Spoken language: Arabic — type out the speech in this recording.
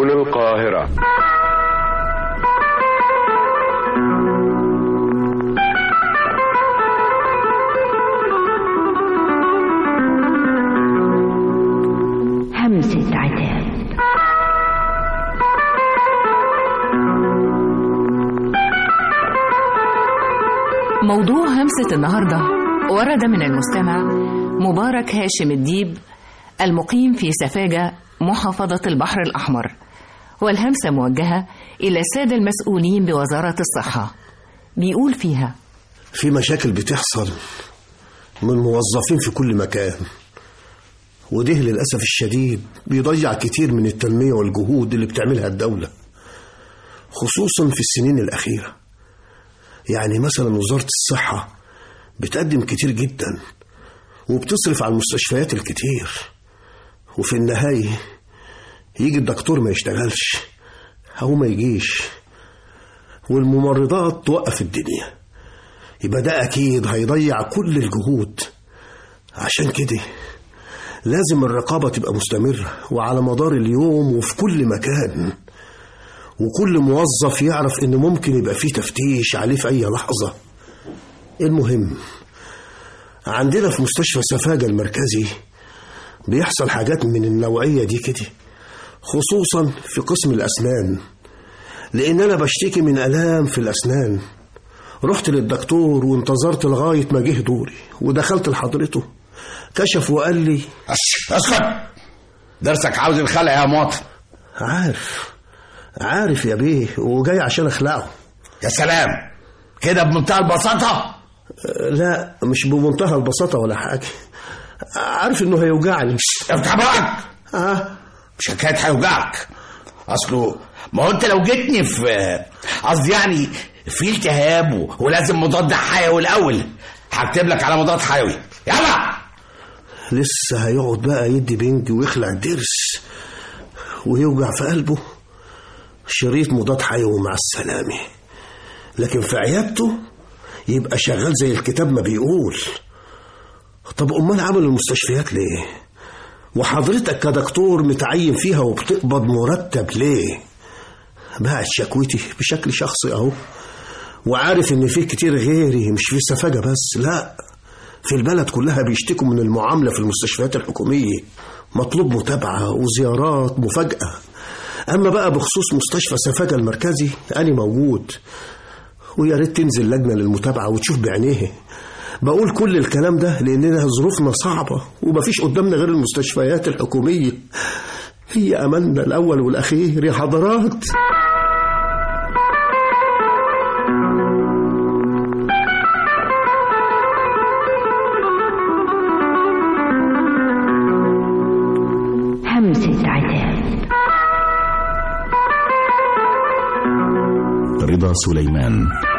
تلفزيون القاهرة. همسة عتاب. موضوع همسة النهاردة ورد من المستمع مبارك هاشم الديب المقيم في سفاجة محافظة البحر الأحمر، والهمسة موجهة إلى السادة المسؤولين بوزارة الصحة. بيقول فيها: في مشاكل بتحصل من موظفين في كل مكان، وده للأسف الشديد بيضيع كتير من التنمية والجهود اللي بتعملها الدولة، خصوصا في السنين الأخيرة. يعني مثلا وزارة الصحة بتقدم كتير جدا وبتصرف على المستشفيات الكتير، وفي النهاية يجي الدكتور ما يشتغلش أو ما يجيش، والممرضات توقف الدنيا. يبقى ده أكيد هيضيع كل الجهود. عشان كده لازم الرقابة تبقى مستمرة وعلى مدار اليوم وفي كل مكان، وكل موظف يعرف إنه ممكن يبقى فيه تفتيش عليه في أي لحظة. المهم عندنا في مستشفى سفاجة المركزي بيحصل حاجات من النوعية دي كده، خصوصا في قسم الأسنان، لأن أنا بشتكي من ألام في الأسنان. رحت للدكتور وانتظرت لغاية ما جه دوري ودخلت لحضرته، كشف وقال لي: اسكت، درسك عاوز الخلع يا مواطن. عارف يا بيه، وجاي عشان اخلعه. يا سلام، كده بمنتهى البساطة؟ لا، مش بمنتهى البساطة ولا حاجة. عارف انه هيوجعني. افتح بقك. مش حكاية هيوجعك، اصله ما هو انت لو جيتني في قصدي يعني في التهاب ولازم مضاد حيوي الاول، هكتب لك على مضاد حيوي. يلا. لسه هيقعد بقى يدي بنج ويخلع الضرس ويوجع في قلبه؟ شريط مضاد حيوي مع السلامة. لكن في عيادته يبقى شغال زي الكتاب ما بيقول. طب امال عمل المستشفيات ليه؟ وحضرتك كدكتور متعين فيها وبتقبض مرتب ليه؟ بعت شكوتي بشكل شخصي اهو، وعارف ان فيه كتير غيري، مش في سفاجة بس، لا، في البلد كلها بيشتكوا من المعاملة في المستشفيات الحكومية. مطلوب متابعة وزيارات مفاجأة. أما بقى بخصوص مستشفى سفاجة المركزي أنا موجود، ويا ريت تنزل لجنة للمتابعة وتشوف بعينيه. بقول كل الكلام ده لأننا ظروفنا صعبة ومفيش قدامنا غير المستشفيات الحكومية، هي أملنا الأول والأخير يا حضرات. همسة عتاب. رضا سليمان.